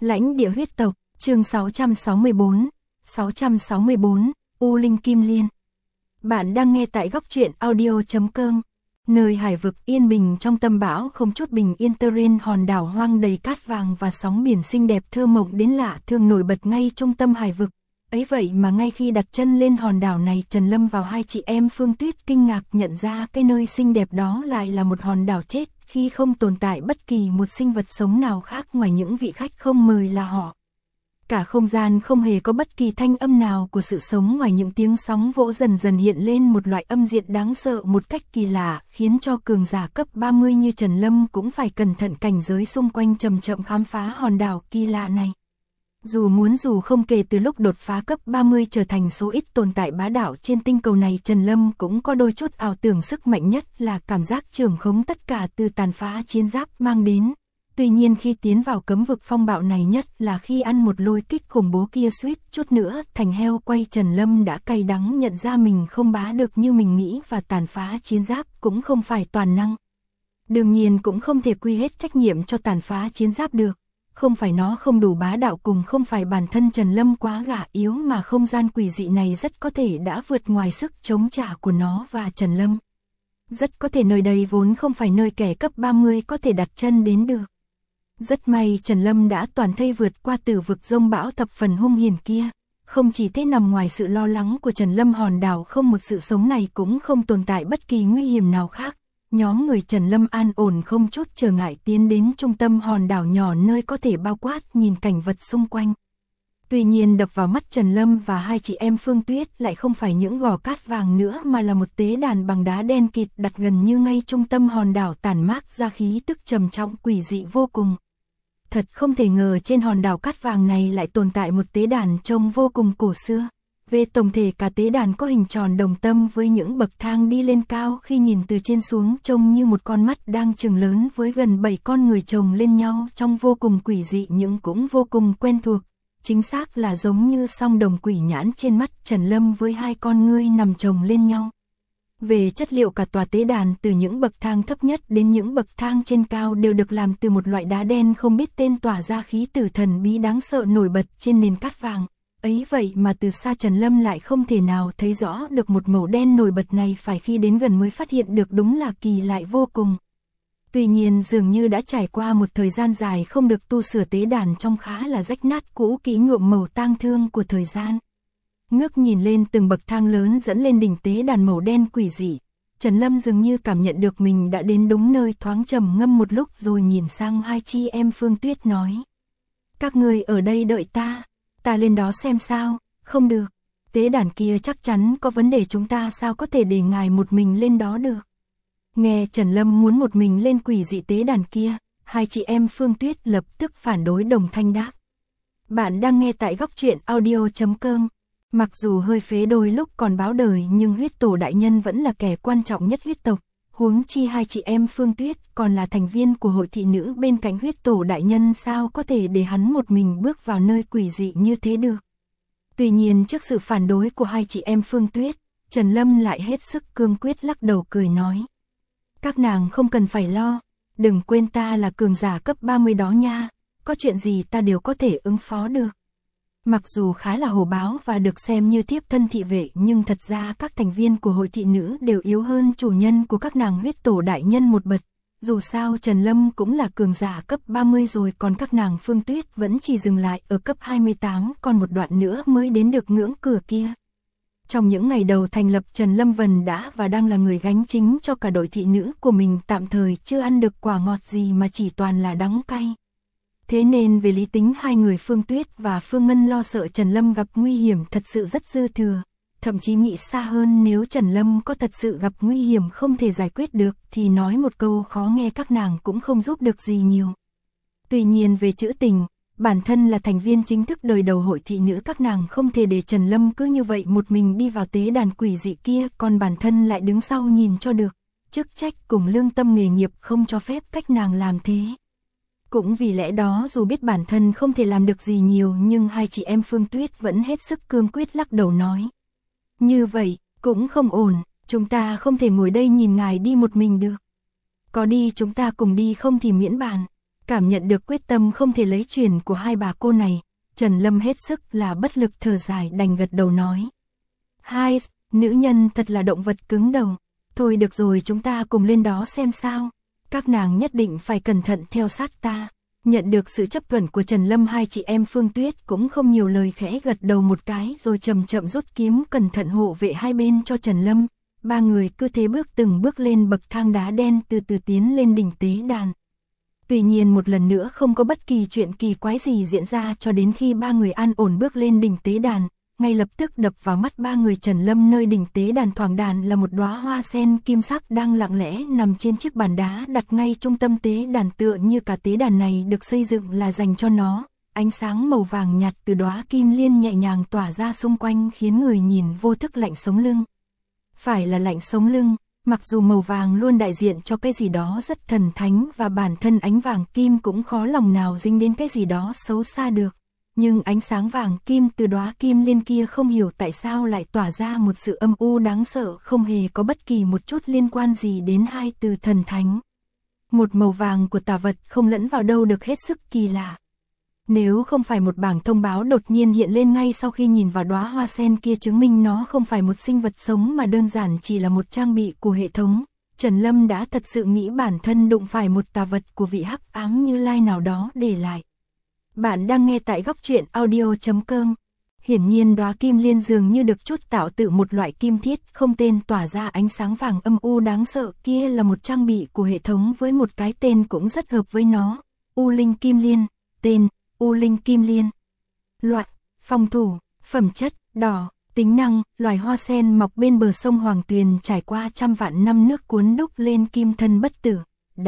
Lãnh địa huyết tộc, chương 664, U Linh Kim Liên. Bạn đang nghe tại góc truyện audio.com. Nơi hải vực yên bình trong tâm bão không chút bình yên, Terrain, hòn đảo hoang đầy cát vàng và sóng biển xinh đẹp thơ mộng đến lạ thường nổi bật ngay trung tâm hải vực. Ấy vậy mà ngay khi đặt chân lên hòn đảo này, Trần Lâm và hai chị em Phương Tuyết kinh ngạc nhận ra cái nơi xinh đẹp đó lại là một hòn đảo chết, khi không tồn tại bất kỳ một sinh vật sống nào khác ngoài những vị khách không mời là họ. Cả không gian không hề có bất kỳ thanh âm nào của sự sống ngoài những tiếng sóng vỗ dần dần hiện lên một loại âm diện đáng sợ một cách kỳ lạ, khiến cho cường giả cấp 30 như Trần Lâm cũng phải cẩn thận cảnh giới xung quanh chậm chậm khám phá hòn đảo kỳ lạ này. Dù không, kể từ lúc đột phá cấp 30 trở thành số ít tồn tại bá đạo trên tinh cầu này, Trần Lâm cũng có đôi chút ảo tưởng sức mạnh nhất là cảm giác trưởng khống tất cả từ tàn phá chiến giáp mang đến. Tuy nhiên khi tiến vào cấm vực phong bạo này, nhất là khi ăn một lôi kích khủng bố kia suýt chút nữa thành heo quay, Trần Lâm đã cay đắng nhận ra mình không bá được như mình nghĩ, và tàn phá chiến giáp cũng không phải toàn năng. Đương nhiên cũng không thể quy hết trách nhiệm cho tàn phá chiến giáp được. Không phải nó không đủ bá đạo, cùng không phải bản thân Trần Lâm quá gà yếu, mà không gian quỷ dị này rất có thể đã vượt ngoài sức chống trả của nó và Trần Lâm. Rất có thể nơi đây vốn không phải nơi kẻ cấp 30 có thể đặt chân đến được. Rất may Trần Lâm đã toàn thây vượt qua tử vực dông bão thập phần hung hiểm kia. Không chỉ thế, nằm ngoài sự lo lắng của Trần Lâm, hòn đảo không một sự sống này cũng không tồn tại bất kỳ nguy hiểm nào khác. Nhóm người Trần Lâm an ổn không chút trở ngại tiến đến trung tâm hòn đảo nhỏ, nơi có thể bao quát nhìn cảnh vật xung quanh. Tuy nhiên đập vào mắt Trần Lâm và hai chị em Phương Tuyết lại không phải những gò cát vàng nữa, mà là một tế đàn bằng đá đen kịt đặt gần như ngay trung tâm hòn đảo, tản mát ra khí tức trầm trọng quỷ dị vô cùng. Thật không thể ngờ trên hòn đảo cát vàng này lại tồn tại một tế đàn trông vô cùng cổ xưa. Về tổng thể, cả tế đàn có hình tròn đồng tâm với những bậc thang đi lên cao, khi nhìn từ trên xuống trông như một con mắt đang chừng lớn với gần 7 con người chồng lên nhau, trông vô cùng quỷ dị nhưng cũng vô cùng quen thuộc. Chính xác là giống như song đồng quỷ nhãn trên mắt Trần Lâm với hai con ngươi nằm chồng lên nhau. Về chất liệu, cả tòa tế đàn từ những bậc thang thấp nhất đến những bậc thang trên cao đều được làm từ một loại đá đen không biết tên, tỏa ra khí tử thần bí đáng sợ nổi bật trên nền cát vàng. Ấy vậy mà từ xa Trần Lâm lại không thể nào thấy rõ được một màu đen nổi bật này, phải khi đến gần mới phát hiện được, đúng là kỳ lạ vô cùng. Tuy nhiên dường như đã trải qua một thời gian dài không được tu sửa, tế đàn trông khá là rách nát, cũ kỹ, nhuộm màu tang thương của thời gian. Ngước nhìn lên từng bậc thang lớn dẫn lên đỉnh tế đàn màu đen quỷ dị, Trần Lâm dường như cảm nhận được mình đã đến đúng nơi, thoáng trầm ngâm một lúc rồi nhìn sang hai chị em Phương Tuyết nói: "Các người ở đây đợi ta lên đó xem sao." "Không được, tế đàn kia chắc chắn có vấn đề, chúng ta sao có thể để ngài một mình lên đó được." Nghe Trần Lâm muốn một mình lên quỷ dị tế đàn kia, hai chị em Phương Tuyết lập tức phản đối, đồng thanh đáp: "Bạn đang nghe tại góc truyện audio.com. Mặc dù hơi phế đôi lúc còn báo đời, nhưng huyết tổ đại nhân vẫn là kẻ quan trọng nhất huyết tộc. Huống chi hai chị em Phương Tuyết còn là thành viên của hội thị nữ bên cạnh huyết tổ đại nhân, sao có thể để hắn một mình bước vào nơi quỷ dị như thế được." Tuy nhiên trước sự phản đối của hai chị em Phương Tuyết, Trần Lâm lại hết sức cương quyết lắc đầu cười nói: "Các nàng không cần phải lo, đừng quên ta là cường giả cấp 30 đó nha, có chuyện gì ta đều có thể ứng phó được." Mặc dù khá là hổ báo và được xem như thiếp thân thị vệ, nhưng thật ra các thành viên của hội thị nữ đều yếu hơn chủ nhân của các nàng huyết tổ đại nhân một bậc. Dù sao Trần Lâm cũng là cường giả cấp 30 rồi, còn các nàng Phương Tuyết vẫn chỉ dừng lại ở cấp 28, còn một đoạn nữa mới đến được ngưỡng cửa kia. Trong những ngày đầu thành lập, Trần Lâm vốn đã và đang là người gánh chính cho cả đội thị nữ của mình, tạm thời chưa ăn được quả ngọt gì mà chỉ toàn là đắng cay. Thế nên về lý tính, hai người Phương Tuyết và Phương Ngân lo sợ Trần Lâm gặp nguy hiểm thật sự rất dư thừa. Thậm chí nghĩ xa hơn, nếu Trần Lâm có thật sự gặp nguy hiểm không thể giải quyết được, thì nói một câu khó nghe các nàng cũng không giúp được gì nhiều. Tuy nhiên về trữ tình, bản thân là thành viên chính thức đời đầu hội thị nữ, các nàng không thể để Trần Lâm cứ như vậy một mình đi vào tế đàn quỷ dị kia, còn bản thân lại đứng sau nhìn cho được. Chức trách cùng lương tâm nghề nghiệp không cho phép các nàng làm thế. Cũng vì lẽ đó, dù biết bản thân không thể làm được gì nhiều, nhưng hai chị em Phương Tuyết vẫn hết sức cương quyết lắc đầu nói: "Như vậy cũng không ổn, chúng ta không thể ngồi đây nhìn ngài đi một mình được. Có đi chúng ta cùng đi, không thì miễn bàn." Cảm nhận được quyết tâm không thể lấy truyền của hai bà cô này, Trần Lâm hết sức là bất lực thở dài đành gật đầu nói. Hai, nữ nhân thật là động vật cứng đầu. Thôi được rồi, chúng ta cùng lên đó xem sao. Các nàng nhất định phải cẩn thận theo sát ta. Nhận được sự chấp thuận của Trần Lâm, hai chị em Phương Tuyết cũng không nhiều lời, khẽ gật đầu một cái rồi chậm chậm rút kiếm cẩn thận hộ vệ hai bên cho Trần Lâm. Ba người cứ thế từng bước lên bậc thang đá đen, từ từ tiến lên đỉnh tế đàn. Tuy nhiên một lần nữa không có bất kỳ chuyện kỳ quái gì diễn ra cho đến khi ba người an ổn bước lên đỉnh tế đàn. Ngay lập tức đập vào mắt ba người Trần Lâm nơi đỉnh tế đàn thoảng đàn là một đóa hoa sen kim sắc đang lặng lẽ nằm trên chiếc bàn đá đặt ngay trung tâm tế đàn, tựa như cả tế đàn này được xây dựng là dành cho nó. Ánh sáng màu vàng nhạt từ đóa kim liên nhẹ nhàng tỏa ra xung quanh khiến người nhìn vô thức lạnh sống lưng. Phải là lạnh sống lưng, mặc dù màu vàng luôn đại diện cho cái gì đó rất thần thánh và bản thân ánh vàng kim cũng khó lòng nào dính đến cái gì đó xấu xa được. Nhưng ánh sáng vàng kim từ đóa kim liên kia không hiểu tại sao lại tỏa ra một sự âm u đáng sợ, không hề có bất kỳ một chút liên quan gì đến hai từ thần thánh. Một màu vàng của tà vật không lẫn vào đâu được, hết sức kỳ lạ. Nếu không phải một bảng thông báo đột nhiên hiện lên ngay sau khi nhìn vào đóa hoa sen kia chứng minh nó không phải một sinh vật sống mà đơn giản chỉ là một trang bị của hệ thống, Trần Lâm đã thật sự nghĩ bản thân đụng phải một tà vật của vị hắc ám Như Lai nào đó để lại. Bạn đang nghe tại góc truyện audio.com. Hiển nhiên đóa kim liên dường như được chút tạo từ một loại kim thiết không tên tỏa ra ánh sáng vàng âm u đáng sợ kia là một trang bị của hệ thống với một cái tên cũng rất hợp với nó, U Linh Kim Liên. Tên: U Linh Kim Liên. Loại: phòng thủ. Phẩm chất: đỏ. Tính năng: loài hoa sen mọc bên bờ sông Hoàng Tuyền, trải qua trăm vạn năm nước cuốn đúc lên, kim thân bất tử.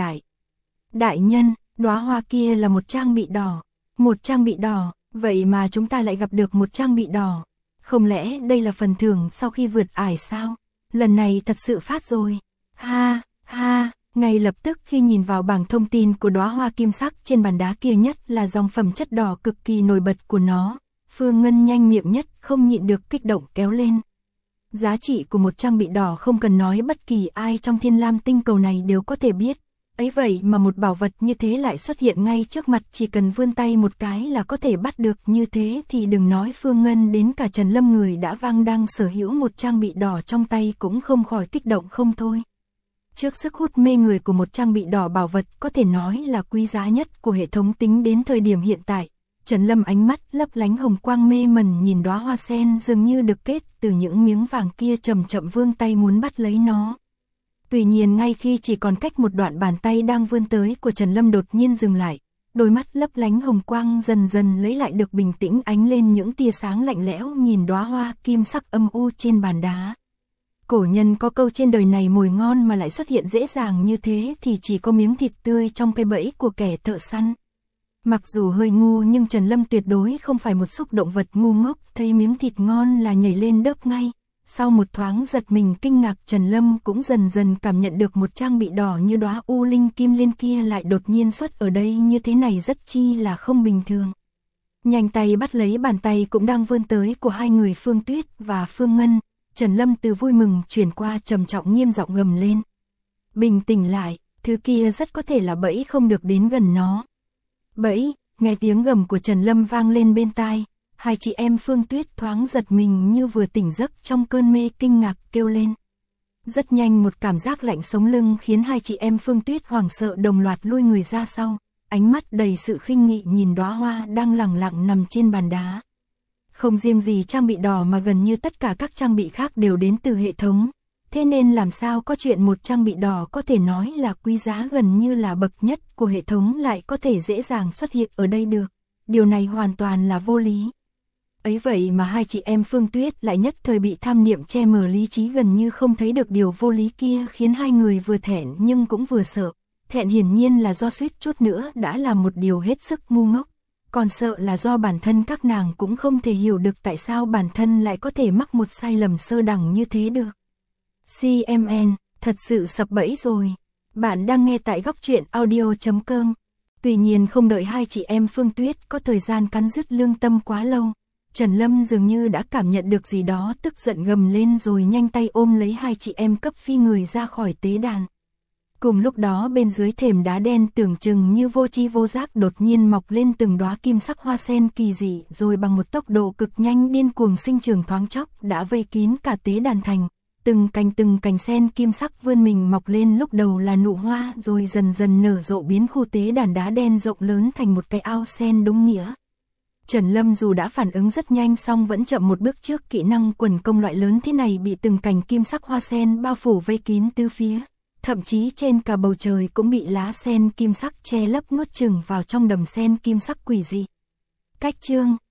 Đại nhân, đóa hoa kia là một trang bị đỏ. Một trang bị đỏ, vậy mà chúng ta lại gặp được một trang bị đỏ. Không lẽ đây là phần thưởng sau khi vượt ải sao? Lần này thật sự phát rồi. Ha, ha, ngay lập tức khi nhìn vào bảng thông tin của đóa hoa kim sắc trên bàn đá kia, nhất là dòng phẩm chất đỏ cực kỳ nổi bật của nó, Phương Ngân nhanh miệng nhất không nhịn được kích động kéo lên. Giá trị của một trang bị đỏ không cần nói bất kỳ ai trong Thiên Lam tinh cầu này đều có thể biết. Ấy vậy mà một bảo vật như thế lại xuất hiện ngay trước mặt, chỉ cần vươn tay một cái là có thể bắt được, như thế thì đừng nói Phương Ngân, đến cả Trần Lâm người đã vang đang sở hữu một trang bị đỏ trong tay cũng không khỏi kích động không thôi. Trước sức hút mê người của một trang bị đỏ, bảo vật có thể nói là quý giá nhất của hệ thống tính đến thời điểm hiện tại, Trần Lâm ánh mắt lấp lánh hồng quang mê mẩn nhìn đóa hoa sen dường như được kết từ những miếng vàng kia, chậm chậm vươn tay muốn bắt lấy nó. Tuy nhiên ngay khi chỉ còn cách một đoạn, bàn tay đang vươn tới của Trần Lâm đột nhiên dừng lại, đôi mắt lấp lánh hồng quang dần dần lấy lại được bình tĩnh, ánh lên những tia sáng lạnh lẽo nhìn đóa hoa kim sắc âm u trên bàn đá. Cổ nhân có câu trên đời này mồi ngon mà lại xuất hiện dễ dàng như thế thì chỉ có miếng thịt tươi trong cái bẫy của kẻ thợ săn. Mặc dù hơi ngu nhưng Trần Lâm tuyệt đối không phải một xúc động vật ngu ngốc, thấy miếng thịt ngon là nhảy lên đớp ngay. Sau một thoáng giật mình kinh ngạc, Trần Lâm cũng dần dần cảm nhận được một trang bị đỏ như đóa U Linh Kim Liên kia lại đột nhiên xuất ở đây như thế này rất chi là không bình thường. Nhanh tay bắt lấy bàn tay cũng đang vươn tới của hai người Phương Tuyết và Phương Ngân, Trần Lâm từ vui mừng chuyển qua trầm trọng nghiêm giọng gầm lên. Bình tĩnh lại, thứ kia rất có thể là bẫy, không được đến gần nó. Bẫy? Nghe tiếng gầm của Trần Lâm vang lên bên tai, hai chị em Phương Tuyết thoáng giật mình như vừa tỉnh giấc trong cơn mê, kinh ngạc kêu lên. Rất nhanh một cảm giác lạnh sống lưng khiến hai chị em Phương Tuyết hoảng sợ đồng loạt lui người ra sau, ánh mắt đầy sự khinh nghị nhìn đóa hoa đang lẳng lặng nằm trên bàn đá. Không riêng gì trang bị đỏ mà gần như tất cả các trang bị khác đều đến từ hệ thống, thế nên làm sao có chuyện một trang bị đỏ có thể nói là quý giá gần như là bậc nhất của hệ thống lại có thể dễ dàng xuất hiện ở đây được. Điều này hoàn toàn là vô lý. Ấy vậy mà hai chị em Phương Tuyết lại nhất thời bị tham niệm che mờ lý trí, gần như không thấy được điều vô lý kia, khiến hai người vừa thẹn nhưng cũng vừa sợ. Thẹn hiển nhiên là do suýt chút nữa đã là một điều hết sức ngu ngốc, còn sợ là do bản thân các nàng cũng không thể hiểu được tại sao bản thân lại có thể mắc một sai lầm sơ đẳng như thế được. CMN, thật sự sập bẫy rồi. Bạn đang nghe tại góc truyện audio.com. Tuy nhiên không đợi hai chị em Phương Tuyết có thời gian cắn rứt lương tâm quá lâu, Trần Lâm dường như đã cảm nhận được gì đó, tức giận gầm lên rồi nhanh tay ôm lấy hai chị em cấp phi người ra khỏi tế đàn. Cùng lúc đó bên dưới thềm đá đen tưởng chừng như vô tri vô giác đột nhiên mọc lên từng đóa kim sắc hoa sen kỳ dị, rồi bằng một tốc độ cực nhanh điên cuồng sinh trưởng thoáng chốc đã vây kín cả tế đàn thành. Từng cành sen kim sắc vươn mình mọc lên, lúc đầu là nụ hoa rồi dần dần nở rộ biến khu tế đàn đá đen rộng lớn thành một cái ao sen đúng nghĩa. Trần Lâm dù đã phản ứng rất nhanh song vẫn chậm một bước trước kỹ năng quần công loại lớn thế này, bị từng cành kim sắc hoa sen bao phủ vây kín tứ phía. Thậm chí trên cả bầu trời cũng bị lá sen kim sắc che lấp nuốt chửng vào trong đầm sen kim sắc quỷ dị. Cách chương